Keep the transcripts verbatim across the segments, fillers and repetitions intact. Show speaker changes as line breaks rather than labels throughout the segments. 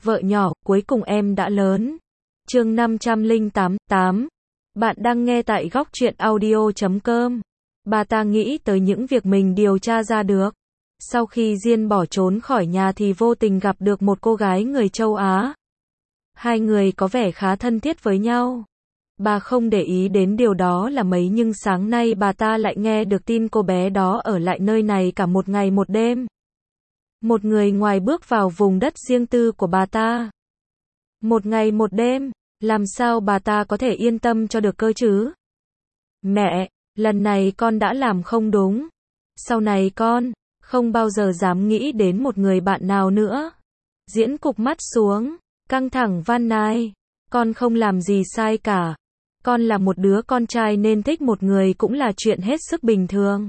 Vợ nhỏ, cuối cùng em đã lớn. Chương năm trăm lẻ tám, tám. Bạn đang nghe tại góc truyện audio chấm com. Bà ta nghĩ tới những việc mình điều tra ra được. Sau khi Diên bỏ trốn khỏi nhà thì vô tình gặp được một cô gái người châu Á. Hai người có vẻ khá thân thiết với nhau. Bà không để ý đến điều đó là mấy, nhưng sáng nay bà ta lại nghe được tin cô bé đó ở lại nơi này cả một ngày một đêm. Một người ngoài bước vào vùng đất riêng tư của bà ta. Một ngày một đêm, làm sao bà ta có thể yên tâm cho được cơ chứ? Mẹ, lần này con đã làm không đúng. Sau này con không bao giờ dám nghĩ đến một người bạn nào nữa. Diễn cụp mắt xuống, căng thẳng van nài. Con không làm gì sai cả. Con là một đứa con trai nên thích một người cũng là chuyện hết sức bình thường.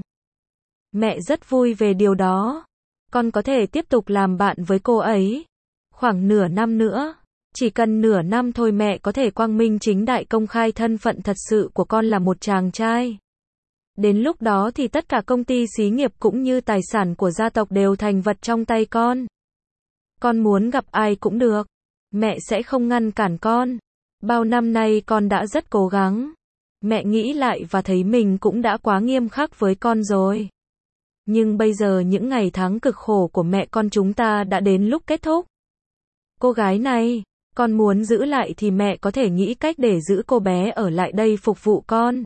Mẹ rất vui về điều đó. Con có thể tiếp tục làm bạn với cô ấy. Khoảng nửa năm nữa. Chỉ cần nửa năm thôi mẹ có thể quang minh chính đại công khai thân phận thật sự của con là một chàng trai. Đến lúc đó thì tất cả công ty xí nghiệp cũng như tài sản của gia tộc đều thành vật trong tay con. Con muốn gặp ai cũng được. Mẹ sẽ không ngăn cản con. Bao năm nay con đã rất cố gắng. Mẹ nghĩ lại và thấy mình cũng đã quá nghiêm khắc với con rồi. Nhưng bây giờ những ngày tháng cực khổ của mẹ con chúng ta đã đến lúc kết thúc. Cô gái này, con muốn giữ lại thì mẹ có thể nghĩ cách để giữ cô bé ở lại đây phục vụ con.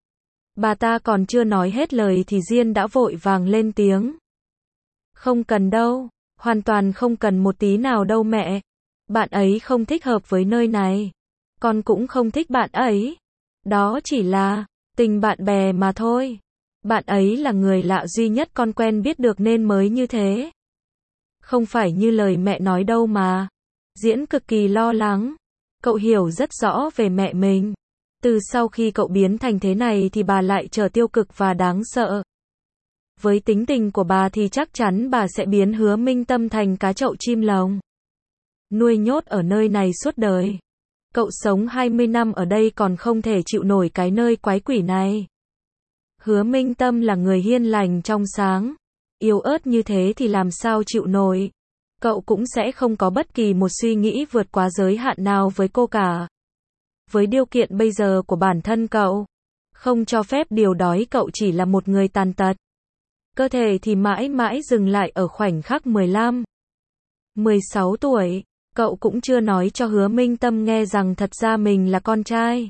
Bà ta còn chưa nói hết lời thì Diên đã vội vàng lên tiếng. Không cần đâu, hoàn toàn không cần một tí nào đâu mẹ. Bạn ấy không thích hợp với nơi này. Con cũng không thích bạn ấy. Đó chỉ là tình bạn bè mà thôi. Bạn ấy là người lạ duy nhất con quen biết được nên mới như thế. Không phải như lời mẹ nói đâu mà. Diễn cực kỳ lo lắng. Cậu hiểu rất rõ về mẹ mình. Từ sau khi cậu biến thành thế này thì bà lại trở tiêu cực và đáng sợ. Với tính tình của bà thì chắc chắn bà sẽ biến Hứa Minh Tâm thành cá chậu chim lồng. Nuôi nhốt ở nơi này suốt đời. Cậu sống hai mươi năm ở đây còn không thể chịu nổi cái nơi quái quỷ này. Hứa Minh Tâm là người hiền lành trong sáng. Yếu ớt như thế thì làm sao chịu nổi. Cậu cũng sẽ không có bất kỳ một suy nghĩ vượt quá giới hạn nào với cô cả. Với điều kiện bây giờ của bản thân cậu, không cho phép điều đói cậu chỉ là một người tàn tật. Cơ thể thì mãi mãi dừng lại ở khoảnh khắc mười lăm, mười sáu tuổi. Cậu cũng chưa nói cho Hứa Minh Tâm nghe rằng thật ra mình là con trai.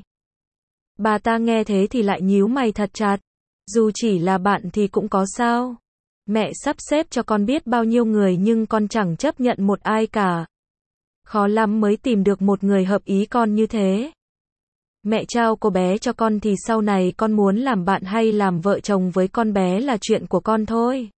Bà ta nghe thế thì lại nhíu mày thật chặt. Dù chỉ là bạn thì cũng có sao. Mẹ sắp xếp cho con biết bao nhiêu người nhưng con chẳng chấp nhận một ai cả. Khó lắm mới tìm được một người hợp ý con như thế. Mẹ trao cô bé cho con thì sau này con muốn làm bạn hay làm vợ chồng với con bé là chuyện của con thôi.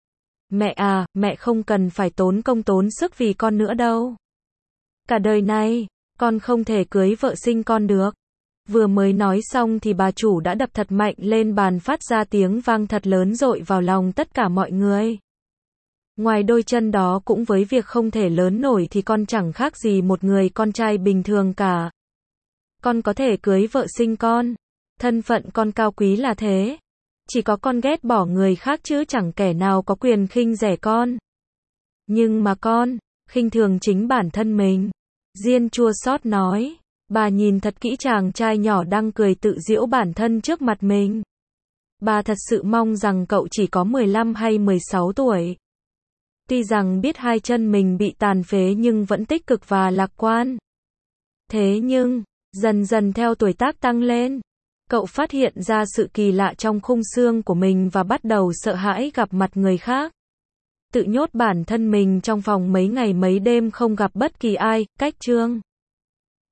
Mẹ à, mẹ không cần phải tốn công tốn sức vì con nữa đâu. Cả đời này, con không thể cưới vợ sinh con được. Vừa mới nói xong thì bà chủ đã đập thật mạnh lên bàn phát ra tiếng vang thật lớn dội vào lòng tất cả mọi người. Ngoài đôi chân đó cũng với việc không thể lớn nổi thì con chẳng khác gì một người con trai bình thường cả. Con có thể cưới vợ sinh con. Thân phận con cao quý là thế. Chỉ có con ghét bỏ người khác chứ chẳng kẻ nào có quyền khinh rẻ con. Nhưng mà con, khinh thường chính bản thân mình. Diên chua xót nói. Bà nhìn thật kỹ chàng trai nhỏ đang cười tự giễu bản thân trước mặt mình. Bà thật sự mong rằng cậu chỉ có mười lăm hay mười sáu tuổi. Tuy rằng biết hai chân mình bị tàn phế nhưng vẫn tích cực và lạc quan. Thế nhưng, dần dần theo tuổi tác tăng lên, cậu phát hiện ra sự kỳ lạ trong khung xương của mình và bắt đầu sợ hãi gặp mặt người khác. Tự nhốt bản thân mình trong phòng mấy ngày mấy đêm không gặp bất kỳ ai, cách chương.